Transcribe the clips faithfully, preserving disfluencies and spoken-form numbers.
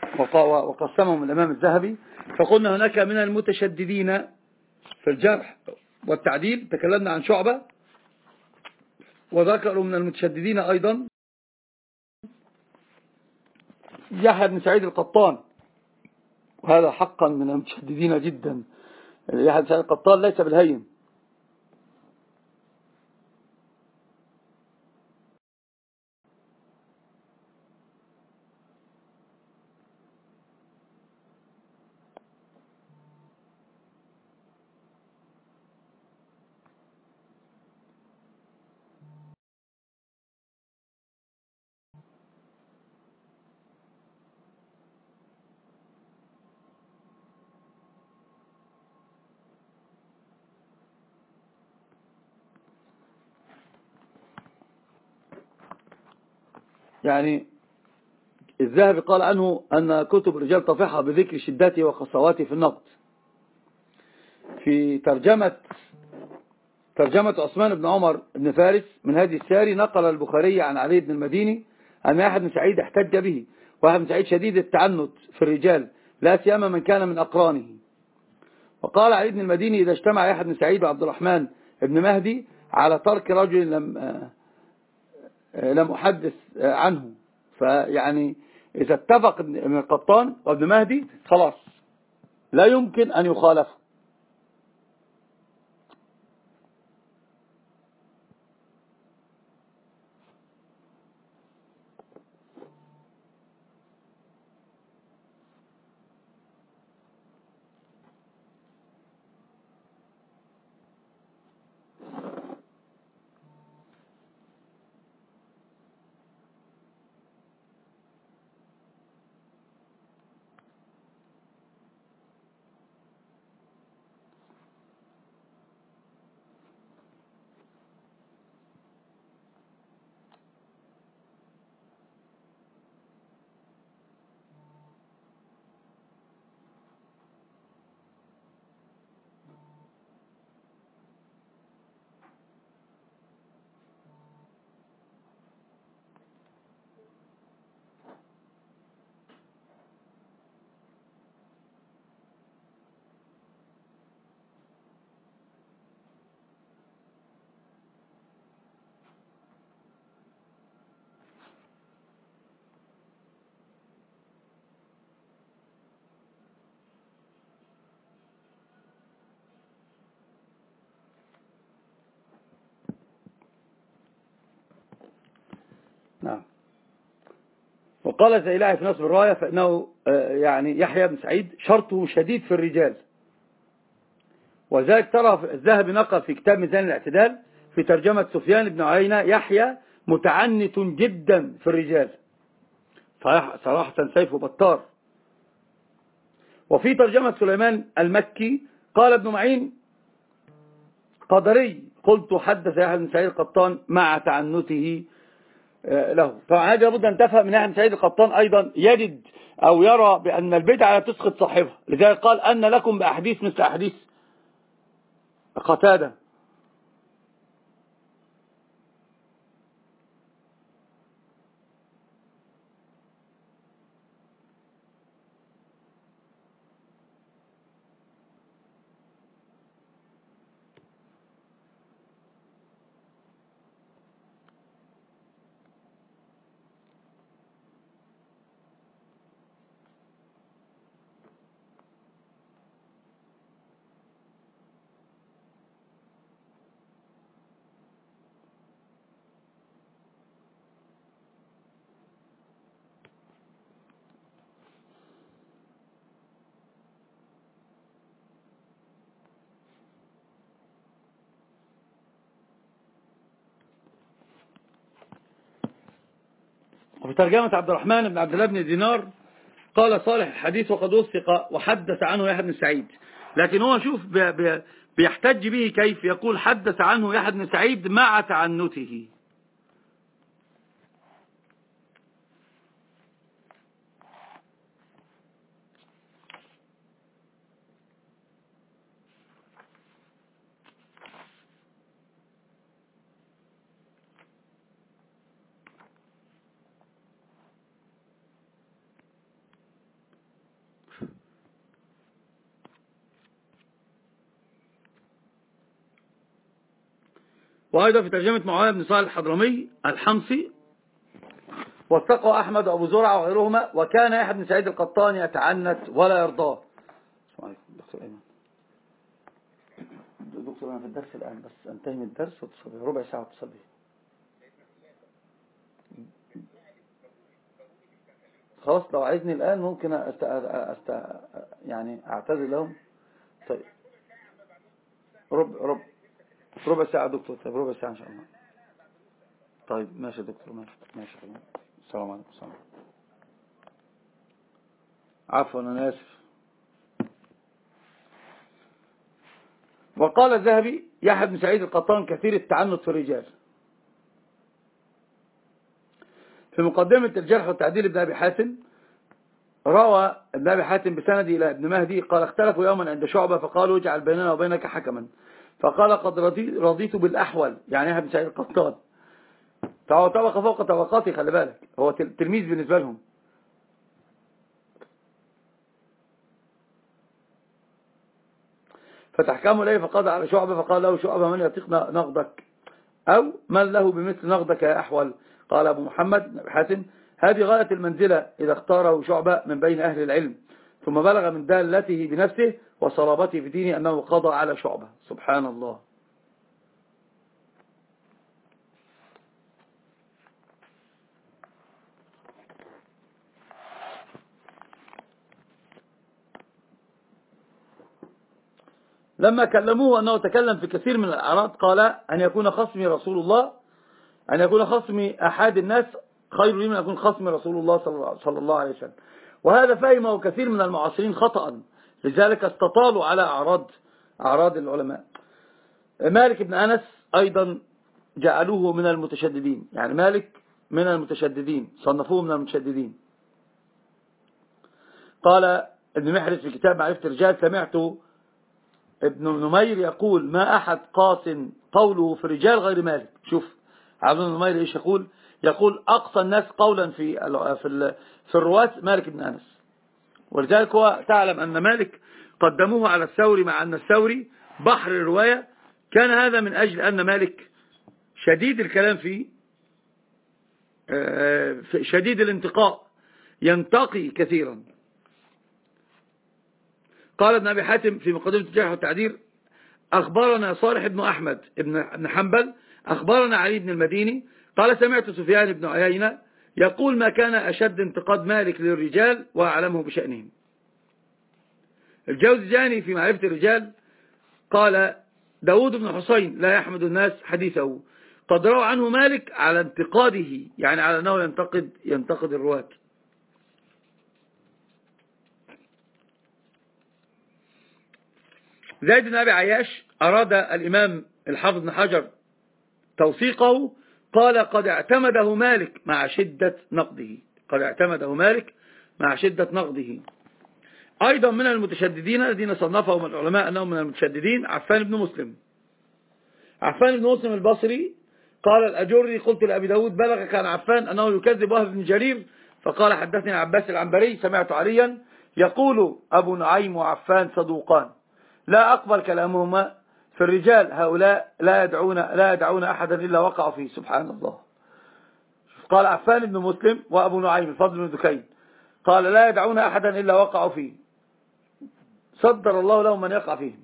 وقسمهم الإمام الذهبي. فقلنا هناك من المتشددين في الجرح والتعديل، تكلمنا عن شعبة، وذكروا من المتشددين أيضا يحيى بن سعيد القطان، وهذا حقا من المتشددين جدا. يحيى بن سعيد القطان ليس بالهين. يعني الذهبي قال عنه أن كتب الرجال طفحها بذكر شدته وقسواته في النقد. في ترجمة ترجمة عثمان بن عمر بن فارس من هذه الساري، نقل البخاري عن علي بن المديني أن يحيى بن سعيد احتج به، ويحيى بن سعيد شديد التعنت في الرجال لا سيما من كان من أقرانه. وقال علي بن المديني: إذا اجتمع يحيى بن سعيد وعبد الرحمن بن مهدي على ترك رجل لم لم أحدث عنه، فيعني إذا اتفق ابن القطان وابن مهدي خلاص لا يمكن أن يخالفه. نعم. وقال الزيلعي في نصب الراية فإنه يعني يحيى بن سعيد شرطه شديد في الرجال، وذلك ترى الذهبي نقل في كتاب ميزان الاعتدال في ترجمة سفيان بن عيينة: يحيى متعنت جدا في الرجال، صراحة سيفه بطار. وفي ترجمة سليمان المكي قال ابن معين قدري: قلت حدث يحيى بن سعيد القطان مع تعنته له. طبعا هذا لابد أن تفهم من يحيى بن سعيد القطان أيضا يجد أو يرى بأن البدعة لا تسقط صاحبها، لذلك قال: أن لكم بأحاديث مثل أحاديث قتادة. وفي ترجمة عبد الرحمن بن عبد الله بن دينار قال صالح الحديث وقد وثق وحدث عنه يحيى بن سعيد. لكن هو شوف بي بي بيحتج به كيف، يقول: حدث عنه يحيى بن سعيد مع تعنته. وأيضا في ترجمة معاوية بن صالح الحضرمي الحمصي، واتقوا أحمد وأبو زرعة وغيرهما، وكان يحيى بن سعيد القطان يتعنت ولا يرضاه. السلام عليكم دكتور أيمن. دكتور أنا في الدرس الآن، بس أنتهي من الدرس وتصل ربع ساعة وتصل بيه. خلاص لو عايزني الآن ممكن أست... أست... يعني أعتذر لهم. طيب ربع ربع ربع ساعة دكتور. طيب ربع ساعة إن شاء الله. طيب ماشي دكتور. ماشي ماشي. السلام عليكم. السلام. عفوا أنا آسف. وقال الذهبي يحيى بن سعيد القطان كثير التعنت في الرجال. في مقدمة الجرح والتعديل ابن أبي حاتم روى ابن أبي حاتم بسند إلى ابن مهدي قال اختلفوا يوما عند شعبة فقالوا اجعل بيننا وبينك حكما، فقال قد رضيت بالأحول، يعني يحيى بن سعيد القطان فهو طبقة فوق طبقاتي، خلي بالك هو تلميذ بالنسبة لهم. فتحكموا إليه فقضى على شعبة، فقال له شعبة من يطيق نقدك أو من له بمثل نقدك يا أحول؟ قال أبو محمد بن أبي حاتم هذه غاية المنزلة إذا اختاره شعبة من بين أهل العلم، ثم بلغ من دالته بنفسه وصلابته في دينه أنه قضى على شعبة. سبحان الله. لما كلموه أنه تكلم في كثير من الأعراض قال أن يكون خصمي رسول الله، أن يكون خصمي أحد الناس خير لي من أن يكون خصمي رسول الله صلى الله عليه وسلم. وهذا فهمه كثير من المعاصرين خطأ، لذلك استطالوا على أعراض أعراض العلماء. مالك بن أنس أيضا جعلوه من المتشددين، يعني مالك من المتشددين، صنفوه من المتشددين. قال ابن محرز في كتاب معرفة الرجال سمعت ابن نمير يقول ما أحد قاس قوله في الرجال غير مالك. شوف عبد الله نمير ايش يقول؟ يقول أقصى الناس قولا في في في الرواة مالك بن أنس، ولذلك هو تعلم أن مالك قدموه على الثوري مع أن الثوري بحر الرواية. كان هذا من أجل أن مالك شديد الكلام فيه، شديد الانتقاء، ينتقي كثيرا. قال ابن أبي حاتم في مقدمة الجرح والتعديل أخبرنا صالح بن أحمد بن حنبل أخبرنا علي بن المديني قال سمعت سفيان بن عيينة يقول ما كان أشد انتقاد مالك للرجال وأعلمه بشأنهم. الجوزجاني في معرفة الرجال قال داود بن حسين لا يحمد الناس حديثه، قد روى عنه مالك على انتقاده، يعني على أنه ينتقد ينتقد الرواة. زيد بن أبي عياش أراد الإمام الحافظ بن حجر توثيقه، قال قد اعتمده مالك مع شدة نقده، قد اعتمده مالك مع شدة نقده. أيضا من المتشددين الذين صنفهم العلماء أنهم من المتشددين عفان بن مسلم. عفان بن مسلم البصري قال الأجري قلت لأبي داود بلغك عن عفان أنه يكذب وهب بن جرير؟ فقال حدثني عباس العنبري سمعت عليا يقول أبو نعيم وعفان صدوقان لا أقبل كلامهما في الرجال، هؤلاء لا يدعون لا يدعون أحدا إلا وقعوا فيه. سبحان الله. قال عفان بن مسلم وأبو نعيم الفضل بن دكين قال لا يدعون أحدا إلا وقعوا فيه، صدر الله لهم من يقع فيه.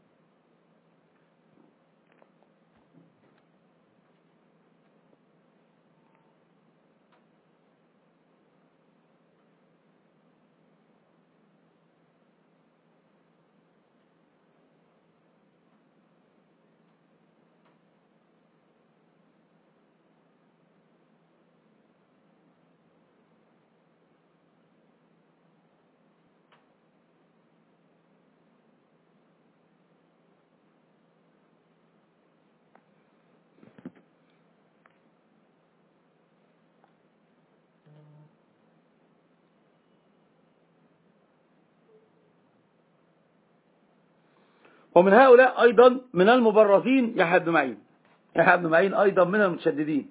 ومن هؤلاء أيضا من المبرزين يحيى بن معين. يحيى بن معين أيضا من المتشددين.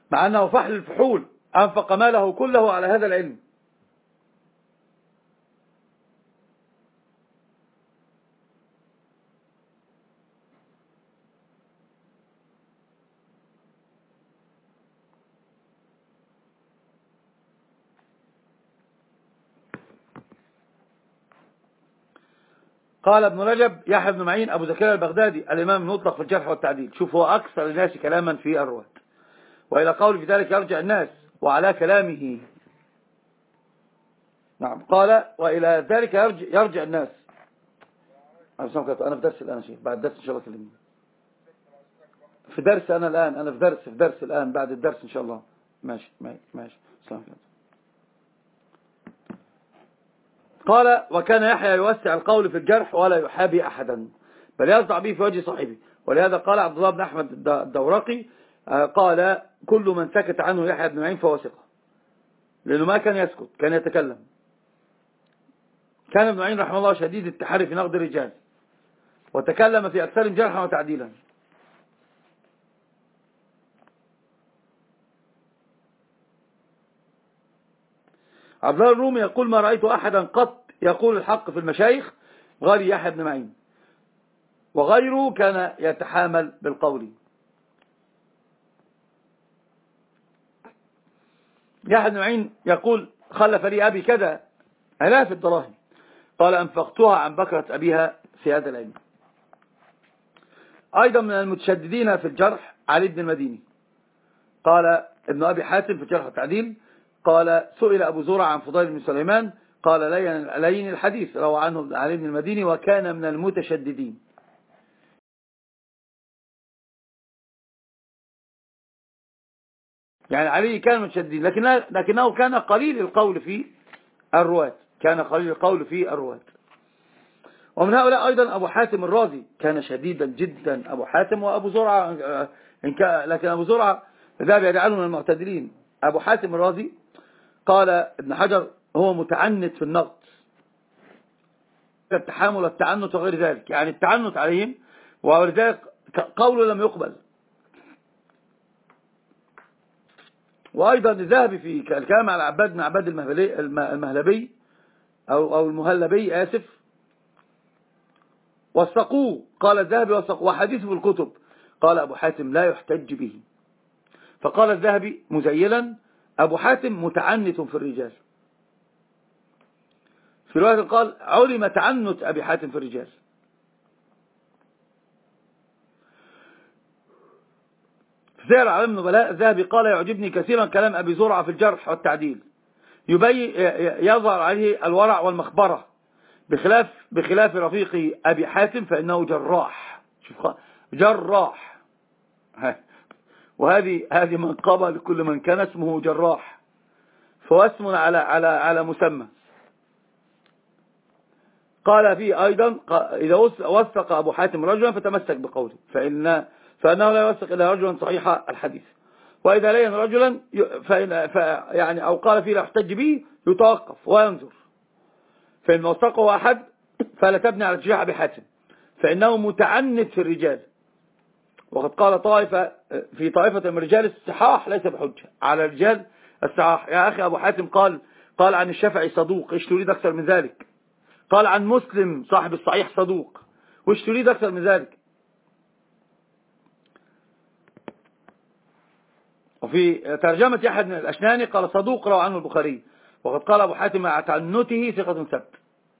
مع أنه فحل الفحول أنفق ماله كله على هذا العلم. قال ابن رجب يحيى بن معين أبو زكريا البغدادي الإمام المطلق في الجرح والتعديل. شوف هو أكثر الناس كلاما في الرواة، وإلى قول في ذلك يرجع الناس وعلى كلامه. نعم قال وإلى ذلك يرجع, يرجع الناس. أنا في درس الآن شيء، بعد درس إن شاء الله كلمني في درس. أنا الآن أنا في درس في درس الآن بعد الدرس إن شاء الله. ماشي ماشي ماشي. قال وكان يحيى يوسع القول في الجرح ولا يحابي أحدا بل يصدع به في وجه صاحبه. ولهذا قال عبد الله بن أحمد الدورقي قال كل من سكت عنه يحيى بن معين فهو ثقة، لأنه ما كان يسكت، كان يتكلم. كان ابن معين رحمه الله شديد التحري في نقد الرجال، وتكلم في أكثر جرحا وتعديلا. عبد الله الرومي يقول ما رأيت أحدا قط يقول الحق في المشايخ غير يحيى بن معين، وغيره كان يتحامل بالقول. يحيى بن معين يقول خلف لي أبي كذا آلاف الدراهم، قال أنفقتها عن بكرة أبيها في هذا العلم. أيضا من المتشددين في الجرح علي بن المديني. قال ابن أبي حاتم في الجرح والتعديل قال سئل أبو زرع عن فضيل بن سليمان قال لين الحديث، روى عنه علي بن المديني وكان من المتشددين. يعني علي كان متشددين لكنه, لكنه كان قليل القول في الرواة، كان قليل القول في الرواة. ومن هؤلاء أيضا أبو حاتم الرازي كان شديدا جدا. أبو حاتم وأبو زرعة، لكن أبو زرعة ذهب يجعله من المعتدلين. أبو حاتم الرازي قال ابن حجر هو متعنت في النقد، التحامل والتعنت وغير ذلك، يعني التعنت عليهم، ولذلك قوله لم يقبل. وأيضا الذهبي في الكلام على عباد بن عباد المهلبي أو أو المهلبي آسف وثقوه. قال الذهبي وثقوه وحديثه في الكتب. قال أبو حاتم لا يحتج به. فقال الذهبي مزيلا أبو حاتم متعنت في الرجال. في رواية قال علم تعنت أبي حاتم في الرجال. في سير علم النبلاء الذهبي قال يعجبني كثيرا كلام أبي زرعة في الجرح والتعديل، يبين يظهر عليه الورع والمخبرة بخلاف بخلاف رفيقه أبي حاتم فإنه جراح. شوف جراح، وهذه هذه منقبة لكل من كان اسمه جراح، فهو اسم على على على مسمى. قال فيه أيضا إذا وثق أبو حاتم رجلا فتمسك بقوله فإن فإنه لا يوثق إلا رجلا صحيح الحديث، وإذا لين رجلا فإن يعني أو قال فيه لا يحتج به يتوقف وينظر، فإن وثقه أحد فلا تبني على ارتجاح أبي حاتم فإنه متعنت في الرجال. وقد قال طائفة في طائفة من رجال الصحاح ليس بحجة على رجال الصحاح. يا أخي أبو حاتم قال قال عن الشافعي صدوق، إيش تريد أكثر من ذلك؟ قال عن مسلم صاحب الصحيح صدوق، وإيش تريد أكثر من ذلك؟ وفي ترجمة يحيى بن الأشناني قال صدوق روى عنه البخاري. وقد قال أبو حاتم مع تعنته ثقة ثبت.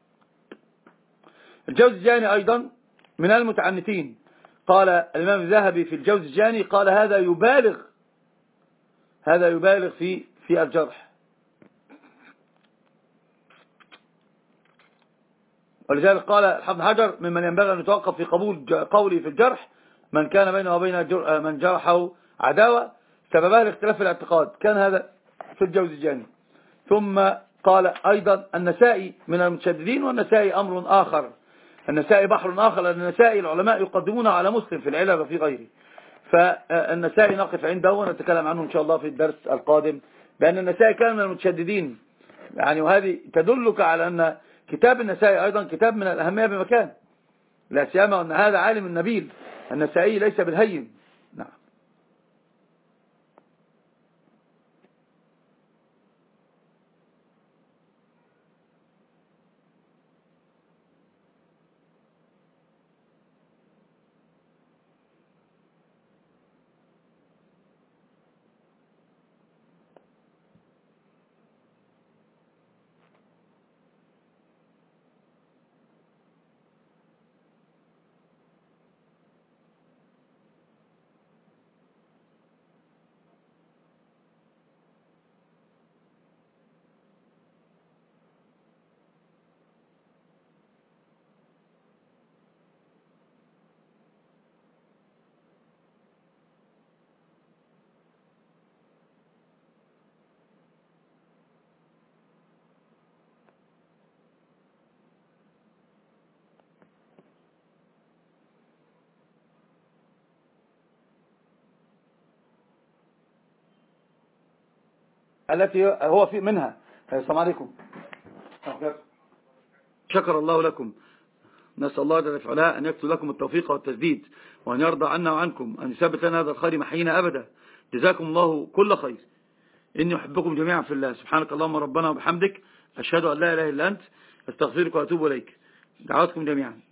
الجوز الجاني أيضا من المتعنتين. قال الإمام الذهبي في الجوز الجاني قال هذا يبالغ هذا يبالغ في في الجرح. ولذلك قال الحافظ حجر ممن ينبغي أن يتوقف في قبول قولي في الجرح من كان بينه وبين من جرحه عداوة سببها لاختلاف الاعتقاد، كان هذا في الجوز الجاني. ثم قال أيضا النسائي من المتشددين، والنسائي أمر آخر، النسائي بحر آخر، لأن النسائي العلماء يقدمونه على مسلم في العلل وفي غيره. فالنسائي نقف عنده ونتكلم عنه إن شاء الله في الدرس القادم، بأن النسائي كان من المتشددين يعني، وهذه تدلك على أن كتاب النسائي أيضا كتاب من الأهمية بمكان، لا سيما أن هذا عالم النبيل. النسائي ليس بالهين. نعم. التي هو في منها. السلام عليكم. شكر الله لكم. نسأل الله جل وعلا أن يكتب لكم التوفيق والتسديد، وأن يرضى عنا وعنكم، أن يثبت لنا هذا الخير محيينا أبدا. جزاكم الله كل خير. إني أحبكم جميعا في الله. سبحانك اللهم ربنا وبحمدك، أشهد أن لا إله إلا أنت، أستغفرك وأتوب إليك. دعواتكم جميعا.